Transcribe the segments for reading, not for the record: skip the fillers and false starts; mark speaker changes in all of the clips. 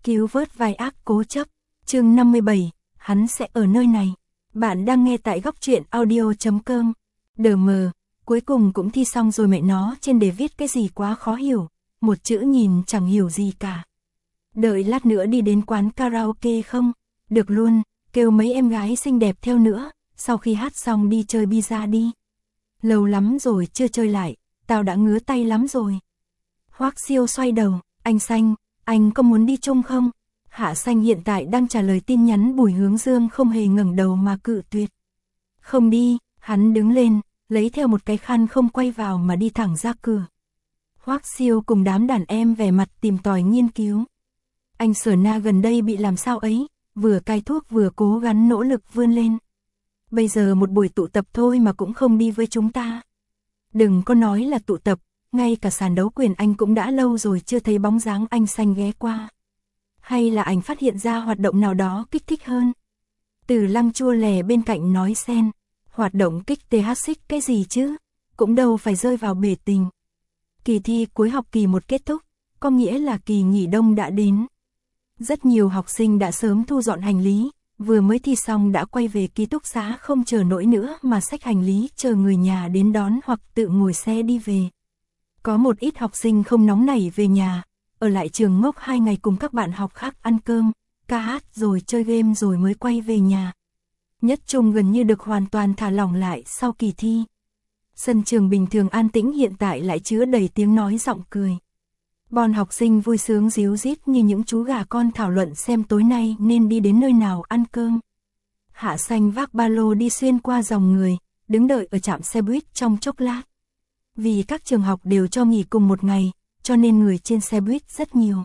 Speaker 1: Cứu vớt vai ác cố chấp. Chương 57, hắn sẽ ở nơi này. Bạn đang nghe tại góc truyện audio.com. Đờ mờ, cuối cùng cũng thi xong rồi mẹ nó, trên đề viết cái gì quá khó hiểu, một chữ nhìn chẳng hiểu gì cả. Đợi lát nữa đi đến quán karaoke không? Được luôn, kêu mấy em gái xinh đẹp theo nữa, sau khi hát xong đi chơi pizza đi. Lâu lắm rồi chưa chơi lại, tao đã ngứa tay lắm rồi. Hoắc Siêu xoay đầu, anh Xanh, anh có muốn đi chung không? Hạ Xanh hiện tại đang trả lời tin nhắn Bùi Hướng Dương, không hề ngẩng đầu mà cự tuyệt. Không đi, hắn đứng lên, lấy theo một cái khăn không quay vào mà đi thẳng ra cửa. Hoắc Siêu cùng đám đàn em vẻ mặt tìm tòi nghiên cứu. Anh Sở Na gần đây bị làm sao ấy, vừa cai thuốc vừa cố gắng nỗ lực vươn lên. Bây giờ một buổi tụ tập thôi mà cũng không đi với chúng ta. Đừng có nói là tụ tập, ngay cả sàn đấu quyền anh cũng đã lâu rồi chưa thấy bóng dáng anh Xanh ghé qua. Hay là anh phát hiện ra hoạt động nào đó kích thích hơn? Từ Lăng chua lè bên cạnh nói xen, hoạt động kích THX cái gì chứ, cũng đâu phải rơi vào bể tình. Kỳ thi cuối học kỳ 1 kết thúc, có nghĩa là kỳ nghỉ đông đã đến. Rất nhiều học sinh đã sớm thu dọn hành lý, vừa mới thi xong đã quay về ký túc xá không chờ nổi nữa mà xách hành lý chờ người nhà đến đón hoặc tự ngồi xe đi về. Có một ít học sinh không nóng nảy về nhà, ở lại trường ngốc 2 ngày cùng các bạn học khác ăn cơm, ca hát rồi chơi game rồi mới quay về nhà. Nhất trung gần như được hoàn toàn thả lỏng lại sau kỳ thi. Sân trường bình thường an tĩnh hiện tại lại chứa đầy tiếng nói giọng cười. Bọn học sinh vui sướng ríu rít như những chú gà con thảo luận xem tối nay nên đi đến nơi nào ăn cơm. Hạ Xanh vác ba lô đi xuyên qua dòng người, đứng đợi ở trạm xe buýt trong chốc lát. Vì các trường học đều cho nghỉ cùng một ngày, cho nên người trên xe buýt rất nhiều.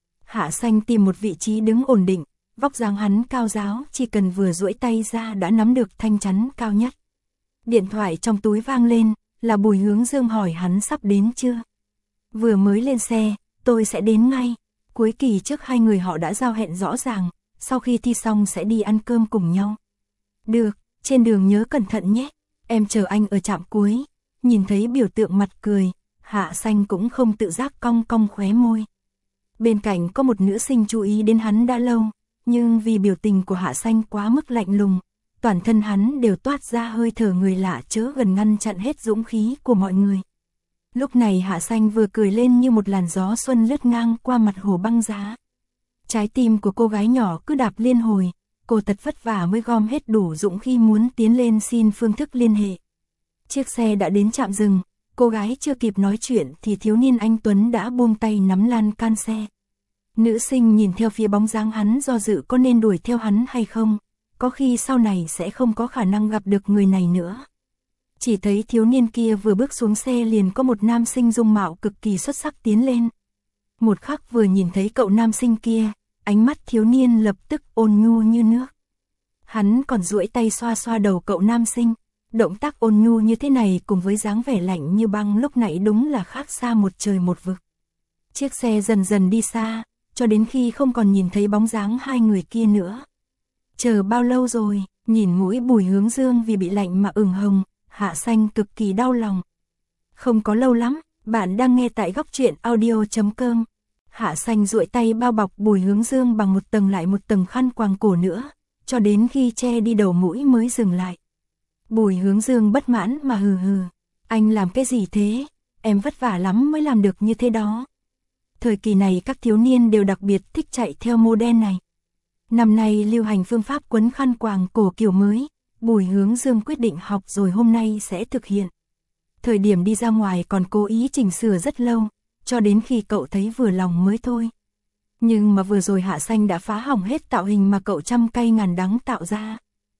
Speaker 1: Hạ Xanh tìm một vị trí đứng ổn định, vóc dáng hắn cao ráo, chỉ cần vừa duỗi tay ra đã nắm được thanh chắn cao nhất. Điện thoại trong túi vang lên, là Bùi Hướng Dương hỏi hắn sắp đến chưa. Vừa mới lên xe, tôi sẽ đến ngay. Cuối kỳ trước hai người họ đã giao hẹn rõ ràng, sau khi thi xong sẽ đi ăn cơm cùng nhau. Được, trên đường nhớ cẩn thận nhé, em chờ anh ở trạm cuối. Nhìn thấy biểu tượng mặt cười, Hạ Xanh cũng không tự giác cong cong khóe môi. Bên cạnh có một nữ sinh chú ý đến hắn đã lâu, nhưng vì biểu tình của Hạ Xanh quá mức lạnh lùng, toàn thân hắn đều toát ra hơi thở người lạ chớ gần ngăn chặn hết dũng khí của mọi người. Lúc này Hạ Xanh vừa cười lên như một làn gió xuân lướt ngang qua mặt hồ băng giá. Trái tim của cô gái nhỏ cứ đạp liên hồi, cô thật vất vả mới gom hết đủ dũng khí muốn tiến lên xin phương thức liên hệ. Chiếc xe đã đến trạm dừng, cô gái chưa kịp nói chuyện thì thiếu niên anh Tuấn đã buông tay nắm lan can xe. Nữ sinh nhìn theo phía bóng dáng hắn do dự có nên đuổi theo hắn hay không, có khi sau này sẽ không có khả năng gặp được người này nữa. Chỉ thấy thiếu niên kia vừa bước xuống xe liền có một nam sinh dung mạo cực kỳ xuất sắc tiến lên. Một khắc vừa nhìn thấy cậu nam sinh kia, ánh mắt thiếu niên lập tức ôn nhu như nước. Hắn còn duỗi tay xoa xoa đầu cậu nam sinh. Động tác ôn nhu như thế này cùng với dáng vẻ lạnh như băng lúc nãy đúng là khác xa một trời một vực. Chiếc xe dần dần đi xa, cho đến khi không còn nhìn thấy bóng dáng hai người kia nữa. Chờ bao lâu rồi, nhìn mũi Bùi Hướng Dương vì bị lạnh mà ửng hồng, Hạ Xanh cực kỳ đau lòng. Không có lâu lắm, bạn đang nghe tại góc truyện audio.com. Hạ Xanh duỗi tay bao bọc Bùi Hướng Dương bằng một tầng lại một tầng khăn quàng cổ nữa, cho đến khi che đi đầu mũi mới dừng lại. Bùi Hướng Dương bất mãn mà hừ hừ, anh làm cái gì thế, em vất vả lắm mới làm được như thế đó. Thời kỳ này các thiếu niên đều đặc biệt thích chạy theo model này. Năm nay lưu hành phương pháp quấn khăn quàng cổ kiểu mới, Bùi Hướng Dương quyết định học rồi hôm nay sẽ thực hiện. Thời điểm đi ra ngoài còn cố ý chỉnh sửa rất lâu, cho đến khi cậu thấy vừa lòng mới thôi. Nhưng mà vừa rồi Hạ Xanh đã phá hỏng hết tạo hình mà cậu trăm cay ngàn đắng tạo ra.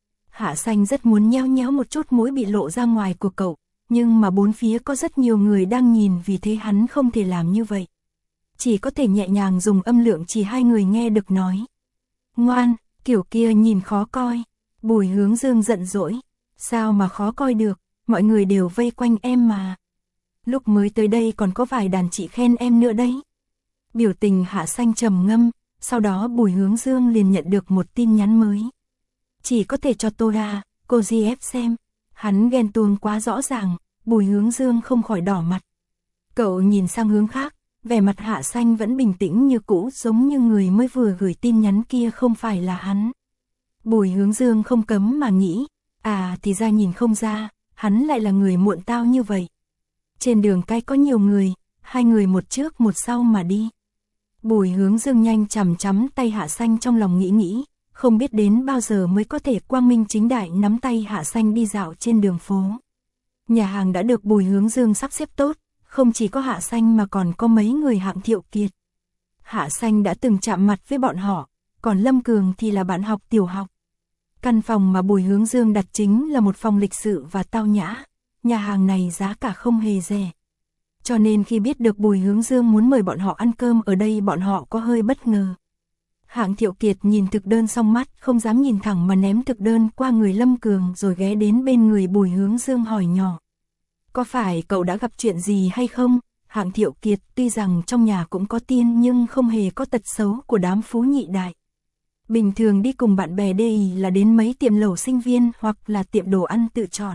Speaker 1: Hạ Xanh rất muốn nhéo nhéo một chút mũi bị lộ ra ngoài của cậu, nhưng mà bốn phía có rất nhiều người đang nhìn vì thế hắn không thể làm như vậy. Chỉ có thể nhẹ nhàng dùng âm lượng chỉ hai người nghe được nói. Ngoan, kiểu kia nhìn khó coi. Bùi Hướng Dương giận dỗi. Sao mà khó coi được, mọi người đều vây quanh em mà. Lúc mới tới đây còn có vài đàn chị khen em nữa đấy. Biểu tình Hạ Xanh trầm ngâm, sau đó Bùi Hướng Dương liền nhận được một tin nhắn mới. Chỉ có thể cho tôi cô GF xem. Hắn ghen tuông quá rõ ràng, Bùi Hướng Dương không khỏi đỏ mặt. Cậu nhìn sang hướng khác, vẻ mặt Hạ Xanh vẫn bình tĩnh như cũ, giống như người mới vừa gửi tin nhắn kia không phải là hắn. Bùi Hướng Dương không cấm mà nghĩ, thì ra nhìn không ra, hắn lại là người muộn tao như vậy. Trên đường cái có nhiều người, hai người một trước một sau mà đi. Bùi Hướng Dương nhanh chằm chằm tay Hạ Xanh, trong lòng nghĩ, không biết đến bao giờ mới có thể quang minh chính đại nắm tay Hạ Xanh đi dạo trên đường phố. Nhà hàng đã được Bùi Hướng Dương sắp xếp tốt, không chỉ có Hạ Xanh mà còn có mấy người hạng Thiệu Kiệt. Hạ Xanh đã từng chạm mặt với bọn họ, còn Lâm Cường thì là bạn học tiểu học. Căn phòng mà Bùi Hướng Dương đặt chính là một phòng lịch sự và tao nhã, nhà hàng này giá cả không hề rẻ. Cho nên khi biết được Bùi Hướng Dương muốn mời bọn họ ăn cơm ở đây, bọn họ có hơi bất ngờ. Hạng Thiệu Kiệt nhìn thực đơn xong mắt không dám nhìn thẳng mà ném thực đơn qua người Lâm Cường, rồi ghé đến bên người Bùi Hướng Dương hỏi nhỏ. Có phải cậu đã gặp chuyện gì hay không? Hạng Thiệu Kiệt tuy rằng trong nhà cũng có tiên nhưng không hề có tật xấu của đám phú nhị đại. Bình thường đi cùng bạn bè đây là đến mấy tiệm lẩu sinh viên hoặc là tiệm đồ ăn tự chọn.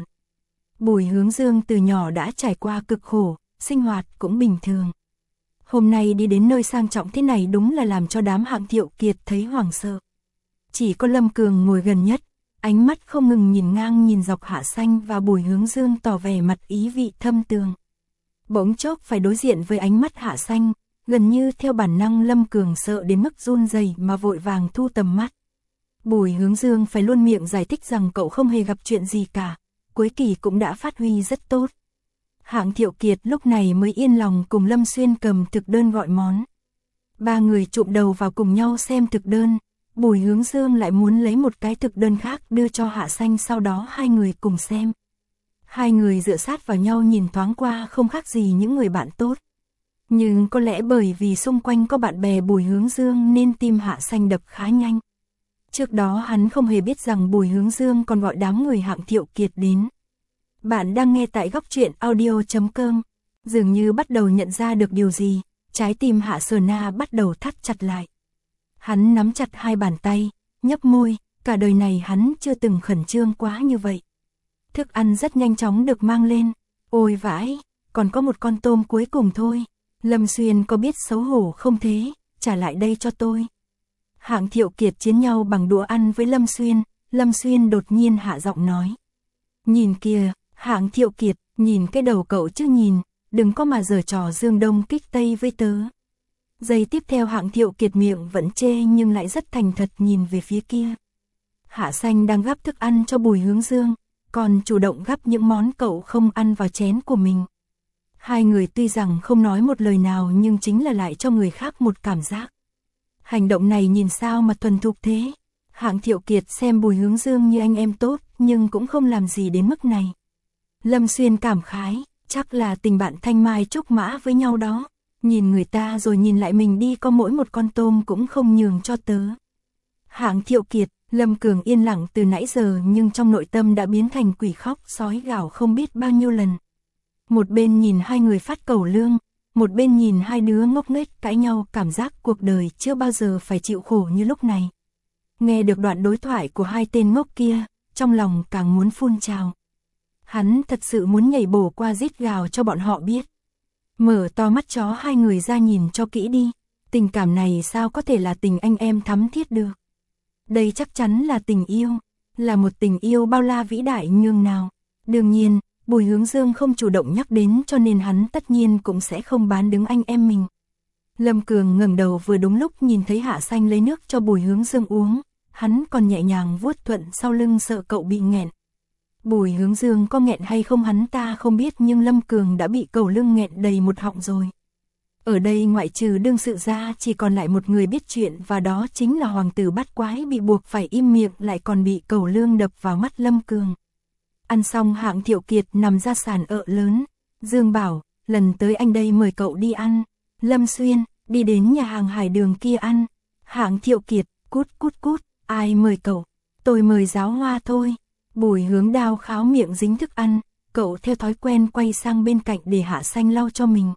Speaker 1: Bùi Hướng Dương từ nhỏ đã trải qua cực khổ, sinh hoạt cũng bình thường. Hôm nay đi đến nơi sang trọng thế này đúng là làm cho đám Hạng Thiệu Kiệt thấy hoảng sợ. Chỉ có Lâm Cường ngồi gần nhất, ánh mắt không ngừng nhìn ngang nhìn dọc Hạ Xanh và Bùi Hướng Dương, tỏ vẻ mặt ý vị thâm tường. Bỗng chốc phải đối diện với ánh mắt Hạ Xanh, gần như theo bản năng Lâm Cường sợ đến mức run rẩy mà vội vàng thu tầm mắt. Bùi Hướng Dương phải luôn miệng giải thích rằng cậu không hề gặp chuyện gì cả, cuối kỳ cũng đã phát huy rất tốt. Hạng Thiệu Kiệt lúc này mới yên lòng cùng Lâm Xuyên cầm thực đơn gọi món. Ba người chụm đầu vào cùng nhau xem thực đơn, Bùi Hướng Dương lại muốn lấy một cái thực đơn khác đưa cho Hạ Xanh, sau đó hai người cùng xem. Hai người dựa sát vào nhau nhìn thoáng qua không khác gì những người bạn tốt. Nhưng có lẽ bởi vì xung quanh có bạn bè Bùi Hướng Dương nên tim Hạ Xanh đập khá nhanh. Trước đó hắn không hề biết rằng Bùi Hướng Dương còn gọi đám người Hạng Thiệu Kiệt đến. Bạn đang nghe tại Góc Truyện Audio.com. Dường như bắt đầu nhận ra được điều gì, trái tim Hạ Sở Na bắt đầu thắt chặt lại. Hắn nắm chặt hai bàn tay, nhấp môi, cả đời này hắn chưa từng khẩn trương quá như vậy. Thức ăn rất nhanh chóng được mang lên. Ôi vãi, còn có một con tôm cuối cùng thôi. Lâm Xuyên có biết xấu hổ không thế, trả lại đây cho tôi. Hạng Thiệu Kiệt chiến nhau bằng đũa ăn với Lâm Xuyên. Lâm Xuyên đột nhiên hạ giọng nói. Nhìn kìa, Hạng Thiệu Kiệt, nhìn cái đầu cậu chứ nhìn, đừng có mà giở trò dương đông kích tây với tớ. Giây tiếp theo Hạng Thiệu Kiệt miệng vẫn chê nhưng lại rất thành thật nhìn về phía kia. Hạ Xanh đang gắp thức ăn cho Bùi Hướng Dương, còn chủ động gắp những món cậu không ăn vào chén của mình. Hai người tuy rằng không nói một lời nào nhưng chính là lại cho người khác một cảm giác. Hành động này nhìn sao mà thuần thục thế. Hạng Thiệu Kiệt xem Bùi Hướng Dương như anh em tốt nhưng cũng không làm gì đến mức này. Lâm Xuyên cảm khái, chắc là tình bạn thanh mai trúc mã với nhau đó. Nhìn người ta rồi nhìn lại mình đi, có mỗi một con tôm cũng không nhường cho tớ. Hạng Thiệu Kiệt, Lâm Cường yên lặng từ nãy giờ nhưng trong nội tâm đã biến thành quỷ khóc sói gào không biết bao nhiêu lần. Một bên nhìn hai người phát cẩu lương, một bên nhìn hai đứa ngốc nghếch cãi nhau, cảm giác cuộc đời chưa bao giờ phải chịu khổ như lúc này. Nghe được đoạn đối thoại của hai tên ngốc kia, trong lòng càng muốn phun trào. Hắn thật sự muốn nhảy bổ qua rít gào cho bọn họ biết. Mở to mắt chó hai người ra nhìn cho kỹ đi, tình cảm này sao có thể là tình anh em thắm thiết được. Đây chắc chắn là tình yêu, là một tình yêu bao la vĩ đại nhường nào. Đương nhiên, Bùi Hướng Dương không chủ động nhắc đến cho nên hắn tất nhiên cũng sẽ không bán đứng anh em mình. Lâm Cường ngẩng đầu vừa đúng lúc nhìn thấy Hạ Xanh lấy nước cho Bùi Hướng Dương uống, hắn còn nhẹ nhàng vuốt thuận sau lưng sợ cậu bị nghẹn. Bùi Hướng Dương có nghẹn hay không hắn ta không biết nhưng Lâm Cường đã bị cẩu lưng nghẹn đầy một họng rồi. Ở đây ngoại trừ đương sự ra chỉ còn lại một người biết chuyện và đó chính là hoàng tử bát quái bị buộc phải im miệng lại còn bị cẩu lương đập vào mắt Lâm Cường. Ăn xong Hạng Thiệu Kiệt nằm ra sàn ợ lớn. Dương bảo, lần tới anh đây mời cậu đi ăn. Lâm Xuyên, đi đến nhà hàng Hải Đường kia ăn. Hạng Thiệu Kiệt, cút cút cút, ai mời cậu? Tôi mời Giáo Hoa thôi. Bùi Hướng Đao kháo miệng dính thức ăn, cậu theo thói quen quay sang bên cạnh để Hạ Xanh lau cho mình.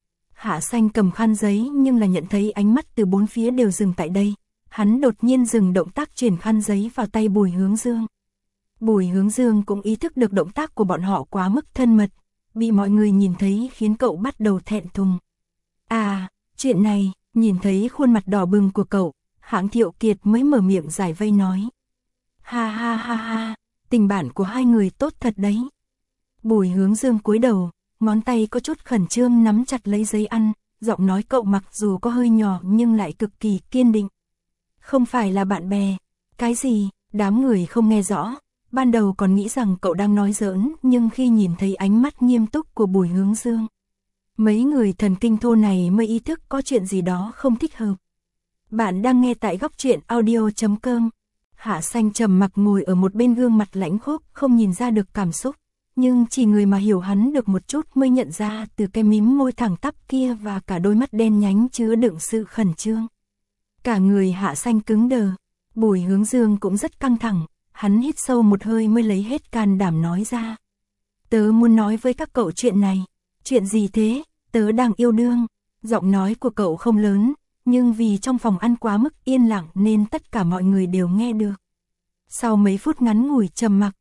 Speaker 1: Hạ Xanh cầm khăn giấy nhưng là nhận thấy ánh mắt từ bốn phía đều dừng tại đây. Hắn đột nhiên dừng động tác chuyển khăn giấy vào tay Bùi Hướng Dương. Bùi Hướng Dương cũng ý thức được động tác của bọn họ quá mức thân mật, bị mọi người nhìn thấy khiến cậu bắt đầu thẹn thùng. À, chuyện này, nhìn thấy khuôn mặt đỏ bừng của cậu, Hạng Thiệu Kiệt mới mở miệng giải vây nói. Ha ha ha ha, tình bạn của hai người tốt thật đấy. Bùi Hướng Dương cúi đầu, ngón tay có chút khẩn trương nắm chặt lấy giấy ăn, giọng nói cậu mặc dù có hơi nhỏ nhưng lại cực kỳ kiên định. Không phải là bạn bè. Cái gì? Đám người không nghe rõ, ban đầu còn nghĩ rằng cậu đang nói giỡn, nhưng khi nhìn thấy ánh mắt nghiêm túc của Bùi Hướng Dương, mấy người thần kinh thô này mới ý thức có chuyện gì đó không thích hợp. Bạn đang nghe tại góc truyện audio.com. Hạ Xanh trầm mặc ngồi ở một bên, gương mặt lãnh khốc, không nhìn ra được cảm xúc, nhưng chỉ người mà hiểu hắn được một chút mới nhận ra từ cái mím môi thẳng tắp kia và cả đôi mắt đen nhánh chứa đựng sự khẩn trương. Cả người Hạ Xanh cứng đờ. Bùi Hướng Dương cũng rất căng thẳng, hắn hít sâu một hơi mới lấy hết can đảm nói ra. Tớ muốn nói với các cậu chuyện này. Chuyện gì thế? Tớ đang yêu đương. Giọng nói của cậu không lớn, nhưng vì trong phòng ăn quá mức yên lặng nên tất cả mọi người đều nghe được. Sau mấy phút ngắn ngủi trầm mặc,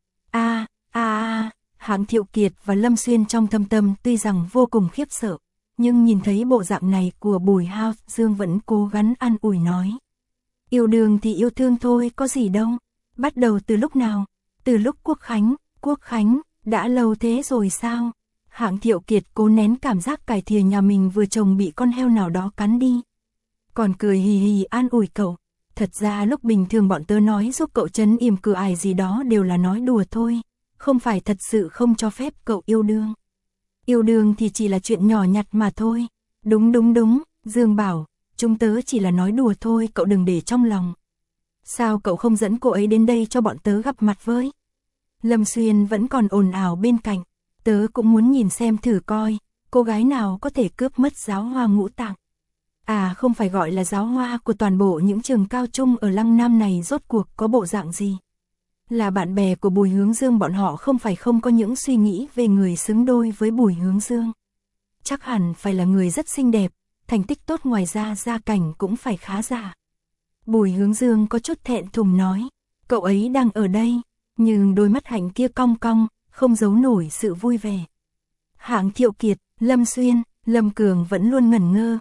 Speaker 1: Hạng Thiệu Kiệt và Lâm Xuyên trong thâm tâm tuy rằng vô cùng khiếp sợ, nhưng nhìn thấy bộ dạng này của Bùi Hao Dương vẫn cố gắng an ủi nói. Yêu đương thì yêu thương thôi, có gì đâu. Bắt đầu từ lúc nào? Từ lúc Quốc Khánh, đã lâu thế rồi sao? Hạng Thiệu Kiệt cố nén cảm giác cải thìa nhà mình vừa chồng bị con heo nào đó cắn đi. Còn cười hì hì an ủi cậu. Thật ra lúc bình thường bọn tớ nói giúp cậu trấn yểm cửa ải gì đó đều là nói đùa thôi. Không phải thật sự không cho phép cậu yêu đương. Yêu đương thì chỉ là chuyện nhỏ nhặt mà thôi. Đúng, Dương bảo, chúng tớ chỉ là nói đùa thôi, cậu đừng để trong lòng. Sao cậu không dẫn cô ấy đến đây cho bọn tớ gặp mặt với? Lâm Xuyên vẫn còn ồn ào bên cạnh. Tớ cũng muốn nhìn xem thử coi, cô gái nào có thể cướp mất giáo hoa ngũ tạng. À, không phải gọi là giáo hoa của toàn bộ những trường cao trung ở Lăng Nam này rốt cuộc có bộ dạng gì? Là bạn bè của Bùi Hướng Dương, bọn họ không phải không có những suy nghĩ về người xứng đôi với Bùi Hướng Dương. Chắc hẳn phải là người rất xinh đẹp, thành tích tốt, ngoài ra gia cảnh cũng phải khá giả. Bùi Hướng Dương có chút thẹn thùng nói, cậu ấy đang ở đây, nhưng đôi mắt hạnh kia cong cong, không giấu nổi sự vui vẻ. Hạng Thiệu Kiệt, Lâm Xuyên, Lâm Cường vẫn luôn ngẩn ngơ,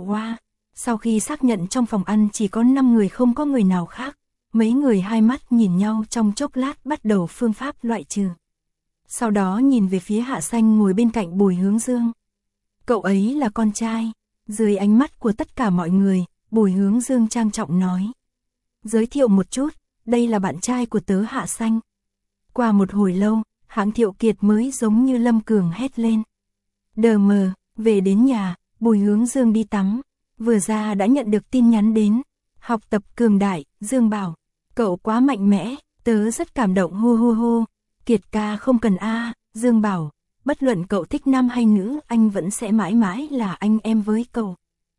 Speaker 1: sau khi xác nhận trong phòng ăn chỉ có 5 người, không có người nào khác, mấy người hai mắt nhìn nhau trong chốc lát bắt đầu phương pháp loại trừ. Sau đó nhìn về phía Hạ Xanh ngồi bên cạnh Bùi Hướng Dương. Cậu ấy là con trai. Dưới ánh mắt của tất cả mọi người, Bùi Hướng Dương trang trọng nói. Giới thiệu một chút, đây là bạn trai của tớ Hạ Xanh. Qua một hồi lâu, Hạng Thiệu Kiệt mới giống như Lâm Cường hét lên. Đờ mờ, về đến nhà, Bùi Hướng Dương đi tắm. Vừa ra đã nhận được tin nhắn đến. Học tập cường đại, Dương bảo. Cậu quá mạnh mẽ, tớ rất cảm động, hô. Kiệt ca không cần Dương bảo. Bất luận cậu thích nam hay nữ, anh vẫn sẽ mãi mãi là anh em với cậu.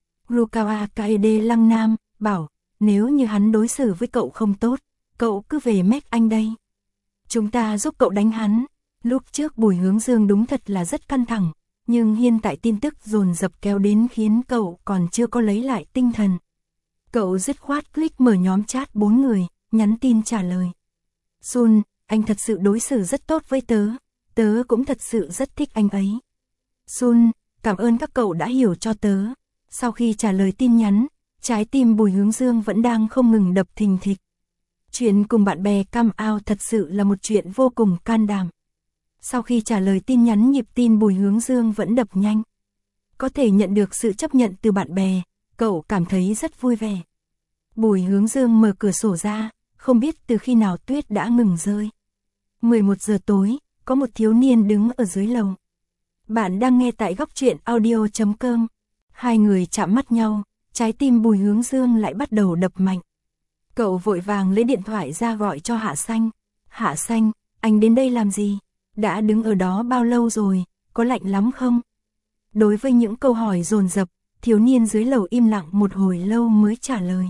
Speaker 1: Rukawa Kaede Lăng Nam bảo, nếu như hắn đối xử với cậu không tốt, cậu cứ về mét anh đây. Chúng ta giúp cậu đánh hắn. Lúc trước Bùi Hướng Dương đúng thật là rất căng thẳng, nhưng hiện tại tin tức dồn dập kéo đến khiến cậu còn chưa có lấy lại tinh thần. Cậu dứt khoát click mở nhóm chat 4 người, nhắn tin trả lời. Sun, anh thật sự đối xử rất tốt với tớ. Tớ cũng thật sự rất thích anh ấy. Sun, cảm ơn các cậu đã hiểu cho tớ. Sau khi trả lời tin nhắn, trái tim Bùi Hướng Dương vẫn đang không ngừng đập thình thịch. Chuyện cùng bạn bè come out thật sự là một chuyện vô cùng can đảm. Sau khi trả lời tin nhắn, nhịp tim Bùi Hướng Dương vẫn đập nhanh. Có thể nhận được sự chấp nhận từ bạn bè, cậu cảm thấy rất vui vẻ. Bùi Hướng Dương mở cửa sổ ra, không biết từ khi nào tuyết đã ngừng rơi. 11 giờ tối, có một thiếu niên đứng ở dưới lầu. Bạn đang nghe tại góc truyện audio.com. Hai người chạm mắt nhau, trái tim Bùi Hướng Dương lại bắt đầu đập mạnh. Cậu vội vàng lấy điện thoại ra gọi cho Hạ Xanh. Hạ Xanh, anh đến đây làm gì? Đã đứng ở đó bao lâu rồi, có lạnh lắm không? Đối với những câu hỏi dồn dập, thiếu niên dưới lầu im lặng một hồi lâu mới trả lời.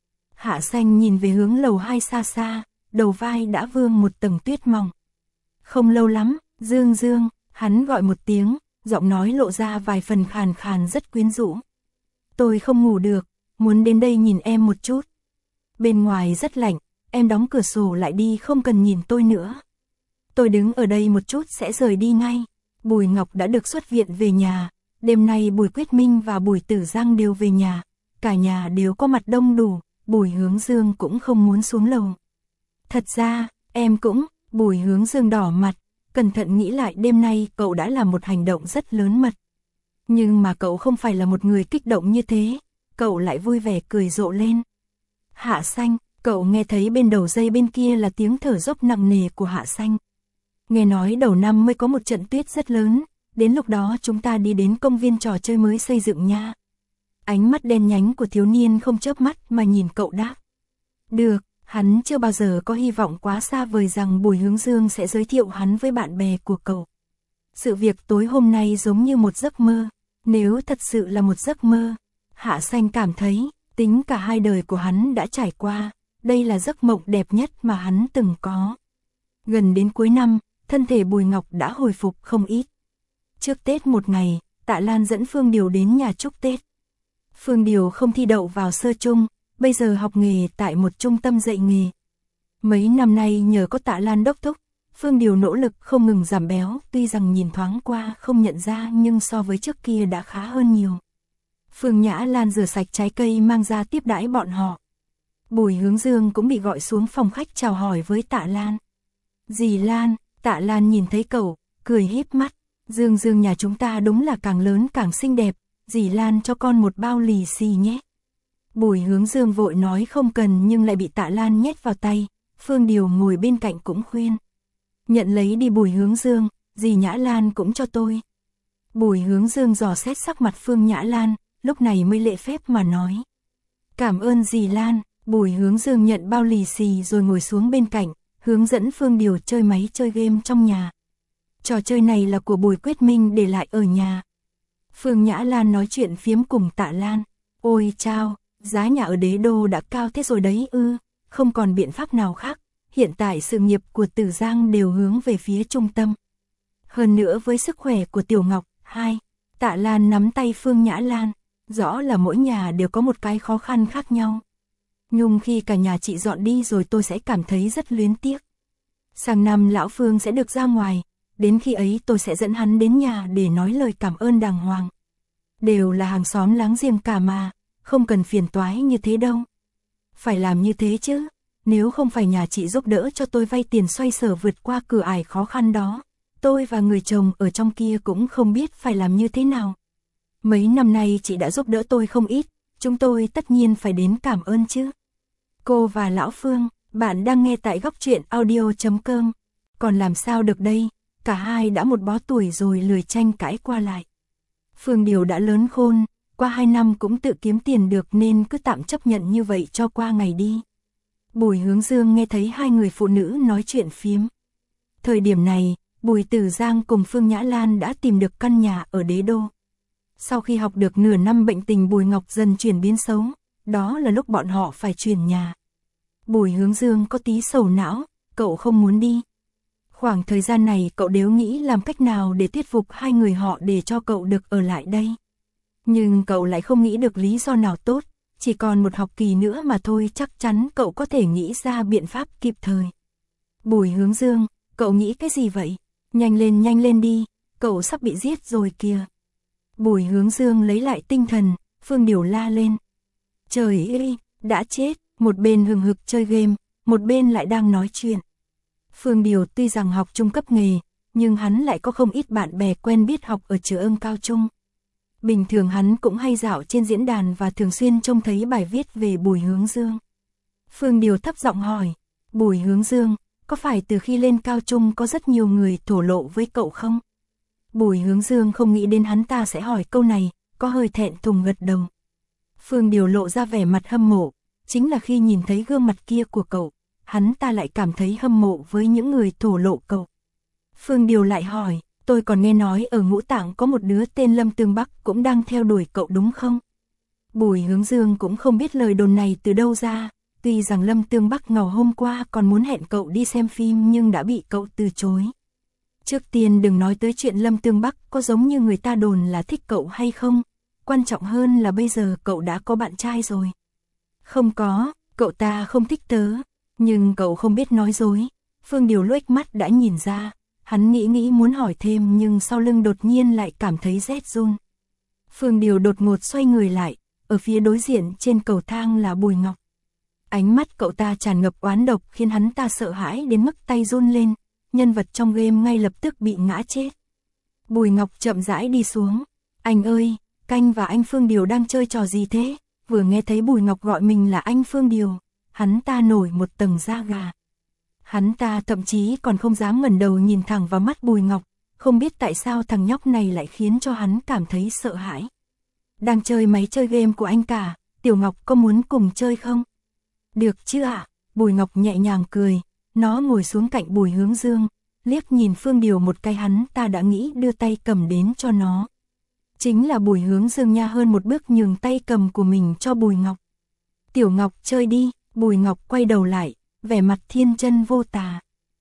Speaker 1: Hạ Xanh nhìn về hướng lầu 2 xa xa, đầu vai đã vương một tầng tuyết mỏng. Không lâu lắm, Dương, hắn gọi một tiếng, giọng nói lộ ra vài phần khàn khàn rất quyến rũ. Tôi không ngủ được, muốn đến đây nhìn em một chút. Bên ngoài rất lạnh, em đóng cửa sổ lại đi, không cần nhìn tôi nữa. Tôi đứng ở đây một chút sẽ rời đi ngay. Bùi Ngọc đã được xuất viện về nhà, Đêm nay Bùi Quyết Minh và Bùi Tử Giang đều về nhà, cả nhà đều có mặt đông đủ, Bùi Hướng Dương cũng không muốn xuống lầu. Thật ra, em cũng, Bùi Hướng Dương đỏ mặt, cẩn thận nghĩ lại đêm nay cậu đã làm một hành động rất lớn mật. Nhưng mà cậu không phải là một người kích động như thế, cậu lại vui vẻ cười rộ lên. Hạ Xanh, cậu nghe thấy bên đầu dây bên kia là tiếng thở dốc nặng nề của Hạ Xanh. Nghe nói đầu năm mới có một trận tuyết rất lớn, đến lúc đó chúng ta đi đến công viên trò chơi mới xây dựng nha. Ánh mắt đen nhánh của thiếu niên không chớp mắt mà nhìn cậu đáp. Được, hắn chưa bao giờ có hy vọng quá xa vời rằng Bùi Hướng Dương sẽ giới thiệu hắn với bạn bè của cậu. Sự việc tối hôm nay giống như một giấc mơ, nếu thật sự là một giấc mơ, Hạ Xanh cảm thấy, tính cả hai đời của hắn đã trải qua, đây là giấc mộng đẹp nhất mà hắn từng có. Gần đến cuối năm, thân thể Bùi Ngọc đã hồi phục không ít. Trước Tết một ngày, Tạ Lan dẫn Phương Điều đến nhà chúc Tết. Phương Điều không thi đậu vào sơ trung, bây giờ học nghề tại một trung tâm dạy nghề. Mấy năm nay nhờ có Tạ Lan đốc thúc, Phương Điều nỗ lực không ngừng giảm béo, tuy rằng nhìn thoáng qua không nhận ra nhưng so với trước kia đã khá hơn nhiều. Phương Nhã Lan rửa sạch trái cây mang ra tiếp đãi bọn họ. Bùi Hướng Dương cũng bị gọi xuống phòng khách chào hỏi với Tạ Lan. Dì Lan, Tạ Lan nhìn thấy cậu, cười híp mắt. Dương Dương nhà chúng ta đúng là càng lớn càng xinh đẹp, dì Lan cho con một bao lì xì nhé. Bùi Hướng Dương vội nói không cần nhưng lại bị Tạ Lan nhét vào tay, Phương Điều ngồi bên cạnh cũng khuyên. Nhận lấy đi Bùi Hướng Dương, dì Nhã Lan cũng cho tôi. Bùi Hướng Dương dò xét sắc mặt Phương Nhã Lan, lúc này mới lễ phép mà nói. Cảm ơn dì Lan, Bùi Hướng Dương nhận bao lì xì rồi ngồi xuống bên cạnh, hướng dẫn Phương Điều chơi máy chơi game trong nhà. Trò chơi này là của Bùi Quyết Minh để lại ở nhà. Phương Nhã Lan nói chuyện phiếm cùng Tạ Lan. Ôi chao, giá nhà ở Đế Đô đã cao thế rồi đấy ư, không còn biện pháp nào khác. Hiện tại sự nghiệp của Tử Giang đều hướng về phía trung tâm. Hơn nữa với sức khỏe của Tiểu Ngọc, Tạ Lan nắm tay Phương Nhã Lan. Rõ là mỗi nhà đều có một cái khó khăn khác nhau. Nhưng khi cả nhà chị dọn đi rồi tôi sẽ cảm thấy rất luyến tiếc. Sang năm lão Phương sẽ được ra ngoài, đến khi ấy tôi sẽ dẫn hắn đến nhà để nói lời cảm ơn đàng hoàng. Đều là hàng xóm láng giềng cả mà, không cần phiền toái như thế đâu. Phải làm như thế chứ, nếu không phải nhà chị giúp đỡ cho tôi vay tiền xoay sở vượt qua cửa ải khó khăn đó, tôi và người chồng ở trong kia cũng không biết phải làm như thế nào. Mấy năm nay chị đã giúp đỡ tôi không ít, chúng tôi tất nhiên phải đến cảm ơn chứ. Cô và lão Phương, bạn đang nghe tại Góc Truyện Audio.com. Còn làm sao được đây, cả hai đã một bó tuổi rồi lười tranh cãi qua lại. Phương Điều đã lớn khôn, qua 2 năm cũng tự kiếm tiền được nên cứ tạm chấp nhận như vậy cho qua ngày đi. Bùi Hướng Dương nghe thấy hai người phụ nữ nói chuyện phiếm. Thời điểm này, Bùi Tử Giang cùng Phương Nhã Lan đã tìm được căn nhà ở Đế Đô. Sau khi học được nửa năm bệnh tình Bùi Ngọc dần chuyển biến xấu, đó là lúc bọn họ phải chuyển nhà. Bùi Hướng Dương có tí sầu não, cậu không muốn đi. Khoảng thời gian này cậu đều nghĩ làm cách nào để thuyết phục hai người họ để cho cậu được ở lại đây. Nhưng cậu lại không nghĩ được lý do nào tốt, chỉ còn một học kỳ nữa mà thôi chắc chắn cậu có thể nghĩ ra biện pháp kịp thời. Bùi Hướng Dương, cậu nghĩ cái gì vậy? Nhanh lên đi, cậu sắp bị giết rồi kìa. Bùi Hướng Dương lấy lại tinh thần, Phương Điều la lên. Trời ơi, đã chết, một bên hừng hực chơi game, một bên lại đang nói chuyện. Phương Điều tuy rằng học trung cấp nghề, nhưng hắn lại có không ít bạn bè quen biết học ở trường cao trung. Bình thường hắn cũng hay dạo trên diễn đàn và thường xuyên trông thấy bài viết về Bùi Hướng Dương. Phương Điều thấp giọng hỏi, Bùi Hướng Dương, có phải từ khi lên cao trung có rất nhiều người thổ lộ với cậu không? Bùi Hướng Dương không nghĩ đến hắn ta sẽ hỏi câu này, có hơi thẹn thùng gật đầu. Phương Điều lộ ra vẻ mặt hâm mộ, chính là khi nhìn thấy gương mặt kia của cậu, hắn ta lại cảm thấy hâm mộ với những người thổ lộ cậu. Phương Điều lại hỏi, tôi còn nghe nói ở Ngũ Tạng có một đứa tên Lâm Tương Bắc cũng đang theo đuổi cậu đúng không? Bùi Hướng Dương cũng không biết lời đồn này từ đâu ra, tuy rằng Lâm Tương Bắc ngầu hôm qua còn muốn hẹn cậu đi xem phim nhưng đã bị cậu từ chối. Trước tiên đừng nói tới chuyện Lâm Tương Bắc có giống như người ta đồn là thích cậu hay không, quan trọng hơn là bây giờ cậu đã có bạn trai rồi. Không có, cậu ta không thích tớ, nhưng cậu không biết nói dối. Phương Điều luếch mắt đã nhìn ra, hắn nghĩ muốn hỏi thêm nhưng sau lưng đột nhiên lại cảm thấy rét run. Phương Điều đột ngột xoay người lại, ở phía đối diện trên cầu thang là Bùi Ngọc. Ánh mắt cậu ta tràn ngập oán độc khiến hắn ta sợ hãi đến mức tay run lên, nhân vật trong game ngay lập tức bị ngã chết. Bùi Ngọc chậm rãi đi xuống. Anh ơi, Canh và anh Phương Điều đang chơi trò gì thế? Vừa nghe thấy Bùi Ngọc gọi mình là anh Phương Điều, hắn ta nổi một tầng da gà. Hắn ta thậm chí còn không dám ngẩng đầu nhìn thẳng vào mắt Bùi Ngọc, không biết tại sao thằng nhóc này lại khiến cho hắn cảm thấy sợ hãi. Đang chơi máy chơi game của anh cả, Tiểu Ngọc có muốn cùng chơi không? Được chứ ạ? Bùi Ngọc nhẹ nhàng cười, nó ngồi xuống cạnh Bùi Hướng Dương, liếc nhìn Phương Điều một cái hắn ta đã nghĩ đưa tay cầm đến cho nó. Chính là Bùi Hướng Dương nha, hơn một bước nhường tay cầm của mình cho Bùi Ngọc. Tiểu Ngọc chơi đi. Bùi Ngọc quay đầu lại, vẻ mặt thiên chân vô tà.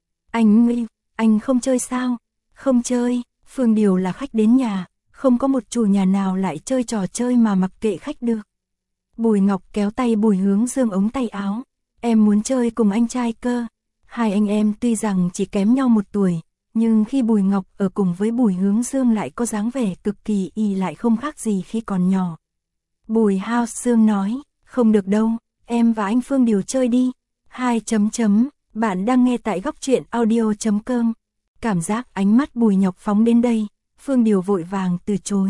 Speaker 1: Anh không chơi sao? Không chơi, Phương Điều là khách đến nhà, không có một chủ nhà nào lại chơi trò chơi mà mặc kệ khách được. Bùi Ngọc kéo tay Bùi Hướng Dương ống tay áo. Em muốn chơi cùng anh trai cơ. Hai anh em tuy rằng chỉ kém nhau 1 tuổi, nhưng khi Bùi Ngọc ở cùng với Bùi Hướng Dương lại có dáng vẻ cực kỳ lại không khác gì khi còn nhỏ. Bùi Hao Dương nói, không được đâu, em và anh Phương Điều chơi đi. Bạn đang nghe tại góc truyện audio.com. Cảm giác ánh mắt Bùi Ngọc phóng đến đây, Phương Điều vội vàng từ chối.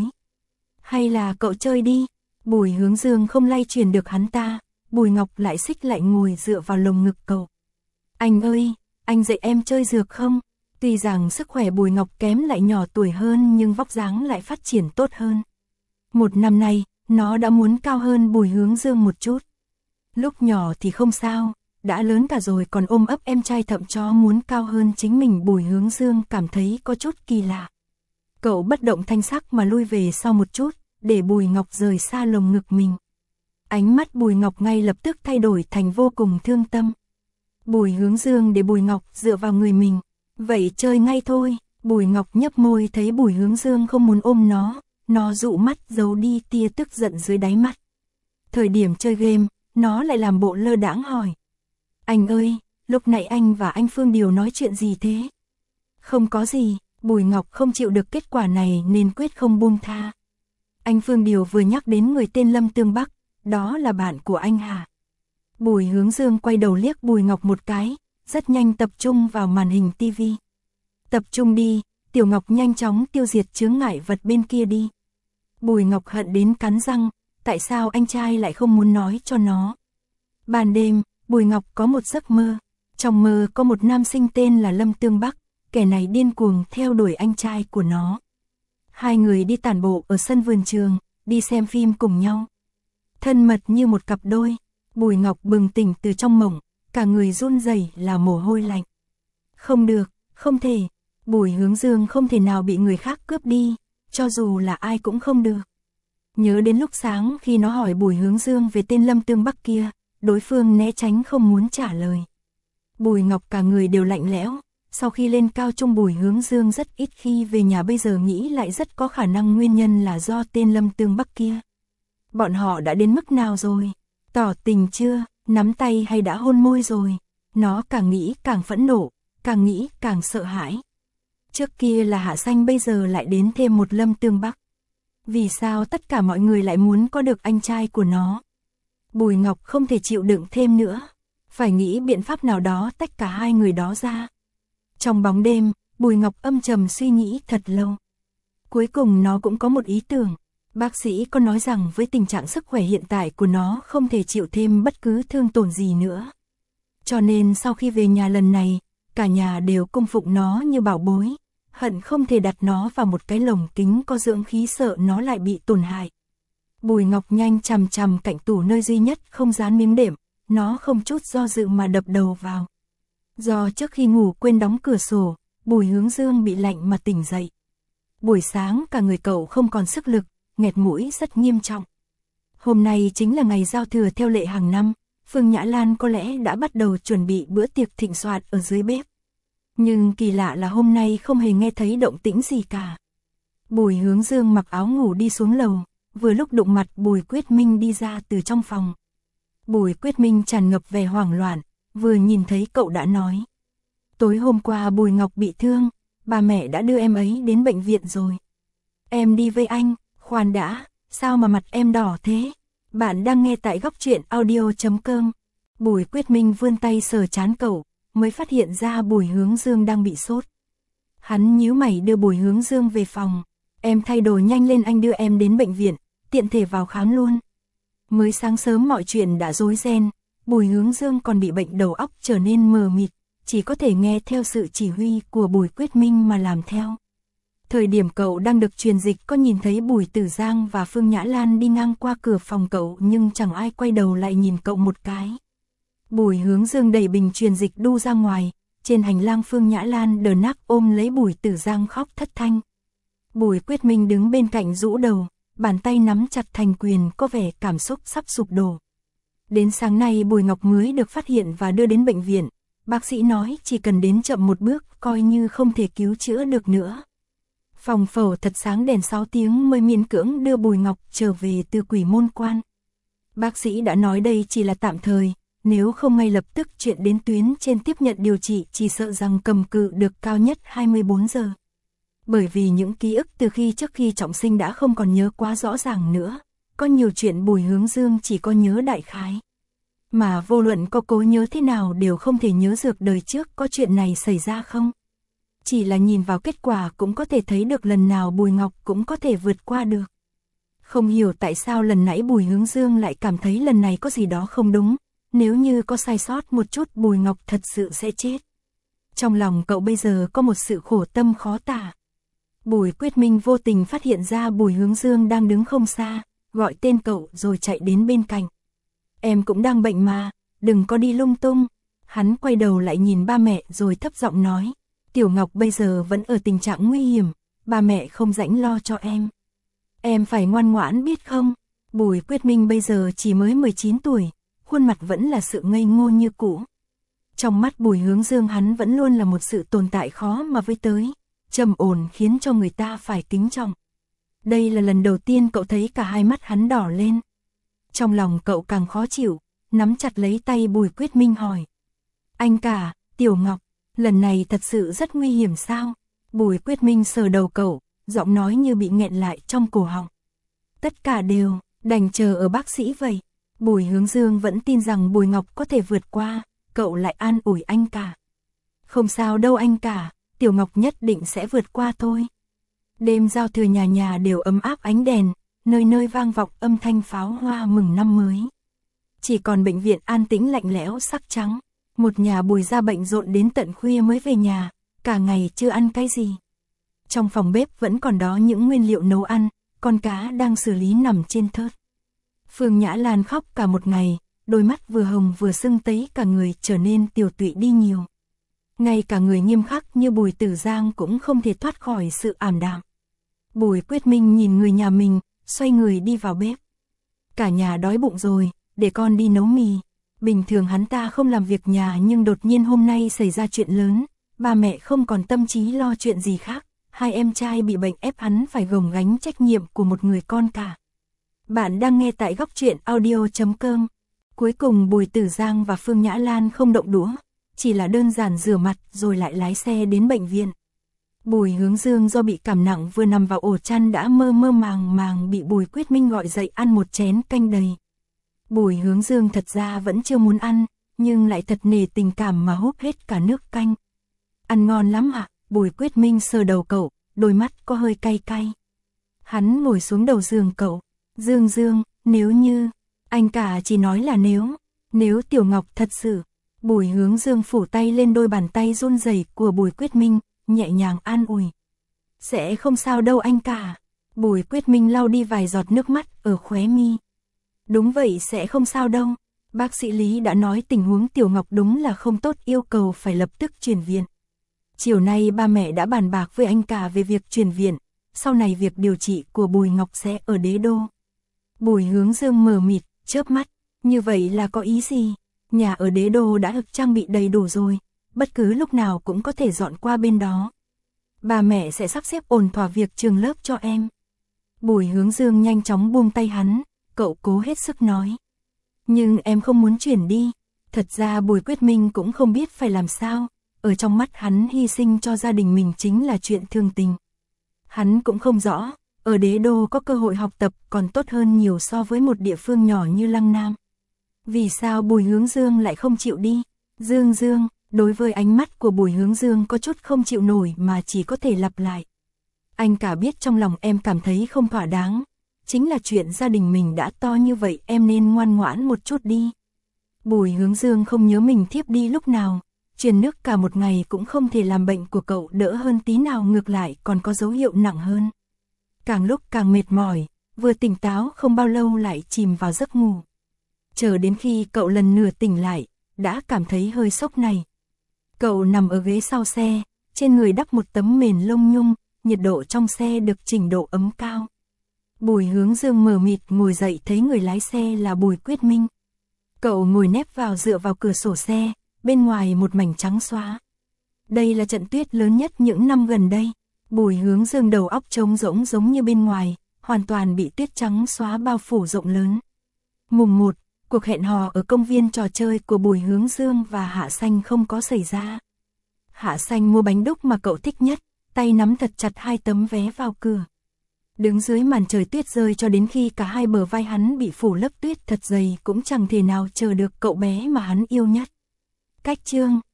Speaker 1: Hay là cậu chơi đi. Bùi Hướng Dương không lay chuyển được hắn ta, Bùi Ngọc lại xích lại ngồi dựa vào lồng ngực cậu. Anh ơi, anh dạy em chơi dược không? Tuy rằng sức khỏe Bùi Ngọc kém lại nhỏ tuổi hơn nhưng vóc dáng lại phát triển tốt hơn. 1 năm nay, nó đã muốn cao hơn Bùi Hướng Dương một chút. Lúc nhỏ thì không sao, đã lớn cả rồi còn ôm ấp em trai thậm chó muốn cao hơn chính mình. Bùi Hướng Dương cảm thấy có chút kỳ lạ. Cậu bất động thanh sắc mà lui về sau một chút, để Bùi Ngọc rời xa lồng ngực mình. Ánh mắt Bùi Ngọc ngay lập tức thay đổi thành vô cùng thương tâm. Bùi Hướng Dương để Bùi Ngọc dựa vào người mình. Vậy chơi ngay thôi. Bùi Ngọc nhấp môi thấy Bùi Hướng Dương không muốn ôm nó dụ mắt giấu đi tia tức giận dưới đáy mắt. Thời điểm chơi game, nó lại làm bộ lơ đãng hỏi. Anh ơi, lúc nãy anh và anh Phương Điều nói chuyện gì thế? Không có gì, Bùi Ngọc không chịu được kết quả này nên quyết không buông tha. Anh Phương Điều vừa nhắc đến người tên Lâm Tương Bắc, đó là bạn của anh hả? Bùi Hướng Dương quay đầu liếc Bùi Ngọc một cái, rất nhanh tập trung vào màn hình tivi. Tập trung đi, Tiểu Ngọc nhanh chóng tiêu diệt chướng ngại vật bên kia đi. Bùi Ngọc hận đến cắn răng, tại sao anh trai lại không muốn nói cho nó? Ban đêm, Bùi Ngọc có một giấc mơ. Trong mơ có một nam sinh tên là Lâm Tương Bắc, kẻ này điên cuồng theo đuổi anh trai của nó. Hai người đi tản bộ ở sân vườn trường, đi xem phim cùng nhau. Thân mật như một cặp đôi. Bùi Ngọc bừng tỉnh từ trong mộng, cả người run rẩy là mồ hôi lạnh. Không được, không thể. Bùi Hướng Dương không thể nào bị người khác cướp đi, cho dù là ai cũng không được. Nhớ đến lúc sáng khi nó hỏi Bùi Hướng Dương về tên Lâm Tương Bắc kia, đối phương né tránh không muốn trả lời. Bùi Ngọc cả người đều lạnh lẽo, sau khi lên cao trung Bùi Hướng Dương rất ít khi về nhà, bây giờ nghĩ lại rất có khả năng nguyên nhân là do tên Lâm Tương Bắc kia. Bọn họ đã đến mức nào rồi? Tỏ tình chưa? Nắm tay hay đã hôn môi rồi? Nó càng nghĩ càng phẫn nộ, càng nghĩ càng sợ hãi. Trước kia là Hạ Xanh, bây giờ lại đến thêm một Lâm Tương Bắc. Vì sao tất cả mọi người lại muốn có được anh trai của nó? Bùi Ngọc không thể chịu đựng thêm nữa, phải nghĩ biện pháp nào đó tách cả hai người đó ra. Trong bóng đêm, Bùi Ngọc âm trầm suy nghĩ thật lâu. Cuối cùng nó cũng có một ý tưởng. Bác sĩ có nói rằng với tình trạng sức khỏe hiện tại của nó không thể chịu thêm bất cứ thương tổn gì nữa. Cho nên sau khi về nhà lần này, cả nhà đều cung phụng nó như bảo bối, hận không thể đặt nó vào một cái lồng kính có dưỡng khí, sợ nó lại bị tổn hại. Bùi Ngọc nhanh chằm chằm cạnh tủ nơi duy nhất không dán miếng đệm, nó không chút do dự mà đập đầu vào. Do trước khi ngủ quên đóng cửa sổ, Bùi Hướng Dương bị lạnh mà tỉnh dậy. Buổi sáng cả người cậu không còn sức lực, nghẹt mũi rất nghiêm trọng. Hôm nay chính là ngày giao thừa theo lệ hàng năm, Phương Nhã Lan có lẽ đã bắt đầu chuẩn bị bữa tiệc thịnh soạn ở dưới bếp. Nhưng kỳ lạ là hôm nay không hề nghe thấy động tĩnh gì cả. Bùi Hướng Dương mặc áo ngủ đi xuống lầu, vừa lúc đụng mặt Bùi Quyết Minh đi ra từ trong phòng. Bùi Quyết Minh tràn ngập vẻ hoảng loạn, vừa nhìn thấy cậu đã nói. Tối hôm qua Bùi Ngọc bị thương, bà mẹ đã đưa em ấy đến bệnh viện rồi. Em đi với anh. Khoan đã, sao mà mặt em đỏ thế? Bạn đang nghe tại góc truyện audio.com. Bùi Quyết Minh vươn tay sờ trán cậu, mới phát hiện ra Bùi Hướng Dương đang bị sốt. Hắn nhíu mày đưa Bùi Hướng Dương về phòng. Em thay đồ nhanh lên, anh đưa em đến bệnh viện, tiện thể vào khám luôn. Mới sáng sớm mọi chuyện đã rối ren, Bùi Hướng Dương còn bị bệnh đầu óc trở nên mờ mịt, chỉ có thể nghe theo sự chỉ huy của Bùi Quyết Minh mà làm theo. Thời điểm cậu đang được truyền dịch có nhìn thấy Bùi Tử Giang và Phương Nhã Lan đi ngang qua cửa phòng cậu, nhưng chẳng ai quay đầu lại nhìn cậu một cái. Bùi Hướng Dương đẩy bình truyền dịch đu ra ngoài, trên hành lang Phương Nhã Lan đờ nác ôm lấy Bùi Tử Giang khóc thất thanh. Bùi Quyết Minh đứng bên cạnh rũ đầu, bàn tay nắm chặt thành quyền, có vẻ cảm xúc sắp sụp đổ. Đến sáng nay Bùi Ngọc mới được phát hiện và đưa đến bệnh viện. Bác sĩ nói chỉ cần đến chậm một bước coi như không thể cứu chữa được nữa. Phòng phẫu thật sáng đèn 6 tiếng mới miễn cưỡng đưa Bùi Ngọc trở về từ Quỷ Môn Quan. Bác sĩ đã nói đây chỉ là tạm thời, nếu không ngay lập tức chuyển đến tuyến trên tiếp nhận điều trị chỉ sợ rằng cầm cự được cao nhất 24 giờ. Bởi vì những ký ức từ trước khi trọng sinh đã không còn nhớ quá rõ ràng nữa, có nhiều chuyện Bùi Hướng Dương chỉ có nhớ đại khái. Mà vô luận có cố nhớ thế nào đều không thể nhớ được đời trước có chuyện này xảy ra không. Chỉ là nhìn vào kết quả cũng có thể thấy được lần nào Bùi Ngọc cũng có thể vượt qua được. Không hiểu tại sao lần nãy Bùi Hướng Dương lại cảm thấy lần này có gì đó không đúng, nếu như có sai sót một chút Bùi Ngọc thật sự sẽ chết. Trong lòng cậu bây giờ có một sự khổ tâm khó tả. Bùi Quyết Minh vô tình phát hiện ra Bùi Hướng Dương đang đứng không xa, gọi tên cậu rồi chạy đến bên cạnh. Em cũng đang bệnh mà, đừng có đi lung tung. Hắn quay đầu lại nhìn ba mẹ rồi thấp giọng nói, Tiểu Ngọc bây giờ vẫn ở tình trạng nguy hiểm, ba mẹ không rảnh lo cho em. Em phải ngoan ngoãn biết không? Bùi Quyết Minh bây giờ chỉ mới 19 tuổi, khuôn mặt vẫn là sự ngây ngô như cũ. Trong mắt Bùi Hướng Dương hắn vẫn luôn là một sự tồn tại khó mà với tới, trầm ổn khiến cho người ta phải kính trọng. Đây là lần đầu tiên cậu thấy cả hai mắt hắn đỏ lên. Trong lòng cậu càng khó chịu, nắm chặt lấy tay Bùi Quyết Minh hỏi. Anh cả, Tiểu Ngọc, lần này thật sự rất nguy hiểm sao? Bùi Quyết Minh sờ đầu cậu, giọng nói như bị nghẹn lại trong cổ họng. Tất cả đều, đành chờ ở bác sĩ vậy. Bùi Hướng Dương vẫn tin rằng Bùi Ngọc có thể vượt qua, cậu lại an ủi anh cả. Không sao đâu anh cả, Tiểu Ngọc nhất định sẽ vượt qua thôi. Đêm giao thừa nhà nhà đều ấm áp ánh đèn, nơi nơi vang vọng âm thanh pháo hoa mừng năm mới. Chỉ còn bệnh viện an tĩnh lạnh lẽo sắc trắng. Một nhà Bùi ra bệnh rộn đến tận khuya mới về nhà, cả ngày chưa ăn cái gì. Trong phòng bếp vẫn còn đó những nguyên liệu nấu ăn, con cá đang xử lý nằm trên thớt. Phương Nhã Lan khóc cả một ngày, đôi mắt vừa hồng vừa sưng tấy, cả người trở nên tiều tụy đi nhiều. Ngay cả người nghiêm khắc như Bùi Tử Giang cũng không thể thoát khỏi sự ảm đạm. Bùi Quyết Minh nhìn người nhà mình, xoay người đi vào bếp. Cả nhà đói bụng rồi, để con đi nấu mì. Bình thường hắn ta không làm việc nhà nhưng đột nhiên hôm nay xảy ra chuyện lớn, ba mẹ không còn tâm trí lo chuyện gì khác, hai em trai bị bệnh ép hắn phải gồng gánh trách nhiệm của một người con cả. Bạn đang nghe tại góc truyện audio.com. Cuối cùng Bùi Tử Giang và Phương Nhã Lan không động đũa, chỉ là đơn giản rửa mặt rồi lại lái xe đến bệnh viện. Bùi Hướng Dương do bị cảm nặng vừa nằm vào ổ chăn đã mơ mơ màng màng bị Bùi Quyết Minh gọi dậy ăn một chén canh đầy. Bùi Hướng Dương thật ra vẫn chưa muốn ăn, nhưng lại thật nể tình cảm mà húp hết cả nước canh. Ăn ngon lắm ạ, Bùi Quyết Minh sờ đầu cậu, đôi mắt có hơi cay cay. Hắn ngồi xuống đầu giường cậu. Dương Dương, nếu như, anh cả chỉ nói là nếu Tiểu Ngọc thật sự. Bùi Hướng Dương phủ tay lên đôi bàn tay run rẩy của Bùi Quyết Minh, nhẹ nhàng an ủi. Sẽ không sao đâu anh cả. Bùi Quyết Minh lau đi vài giọt nước mắt ở khóe mi. Đúng vậy, sẽ không sao đâu. Bác sĩ Lý đã nói tình huống Tiểu Ngọc đúng là không tốt, yêu cầu phải lập tức chuyển viện. Chiều nay ba mẹ đã bàn bạc với anh cả về việc chuyển viện, sau này việc điều trị của Bùi Ngọc sẽ ở Đế Đô. Bùi Hướng Dương mờ mịt, chớp mắt, như vậy là có ý gì? Nhà ở Đế Đô đã được trang bị đầy đủ rồi, bất cứ lúc nào cũng có thể dọn qua bên đó. Ba mẹ sẽ sắp xếp ổn thỏa việc trường lớp cho em. Bùi Hướng Dương nhanh chóng buông tay hắn, cậu cố hết sức nói. Nhưng em không muốn chuyển đi. Thật ra Bùi Quyết Minh cũng không biết phải làm sao, ở trong mắt hắn hy sinh cho gia đình mình chính là chuyện thương tình. Hắn cũng không rõ, ở đế đô có cơ hội học tập còn tốt hơn nhiều so với một địa phương nhỏ như Lăng Nam. Vì sao Bùi Hướng Dương lại không chịu đi? Dương Dương, đối với ánh mắt của Bùi Hướng Dương có chút không chịu nổi mà chỉ có thể lặp lại. Anh cả biết trong lòng em cảm thấy không thỏa đáng. Chính là chuyện gia đình mình đã to như vậy, em nên ngoan ngoãn một chút đi. Bùi Hướng Dương không nhớ mình thiếp đi lúc nào. Truyền nước cả một ngày cũng không thể làm bệnh của cậu đỡ hơn tí nào, ngược lại còn có dấu hiệu nặng hơn. Càng lúc càng mệt mỏi, vừa tỉnh táo không bao lâu lại chìm vào giấc ngủ. Chờ đến khi cậu lần nửa tỉnh lại, đã cảm thấy hơi sốc này. Cậu nằm ở ghế sau xe, trên người đắp một tấm mền lông nhung, nhiệt độ trong xe được chỉnh độ ấm cao. Bùi Hướng Dương mờ mịt ngồi dậy thấy người lái xe là Bùi Quyết Minh. Cậu ngồi nép vào dựa vào cửa sổ xe, bên ngoài một mảnh trắng xóa. Đây là trận tuyết lớn nhất những năm gần đây. Bùi Hướng Dương đầu óc trống rỗng giống như bên ngoài, hoàn toàn bị tuyết trắng xóa bao phủ rộng lớn. Mùng 1, cuộc hẹn hò ở công viên trò chơi của Bùi Hướng Dương và Hạ Xanh không có xảy ra. Hạ Xanh mua bánh đúc mà cậu thích nhất, tay nắm thật chặt 2 tấm vé vào cửa. Đứng dưới màn trời tuyết rơi cho đến khi cả hai bờ vai hắn bị phủ lớp tuyết thật dày cũng chẳng thể nào chờ được cậu bé mà hắn yêu nhất. Cách chương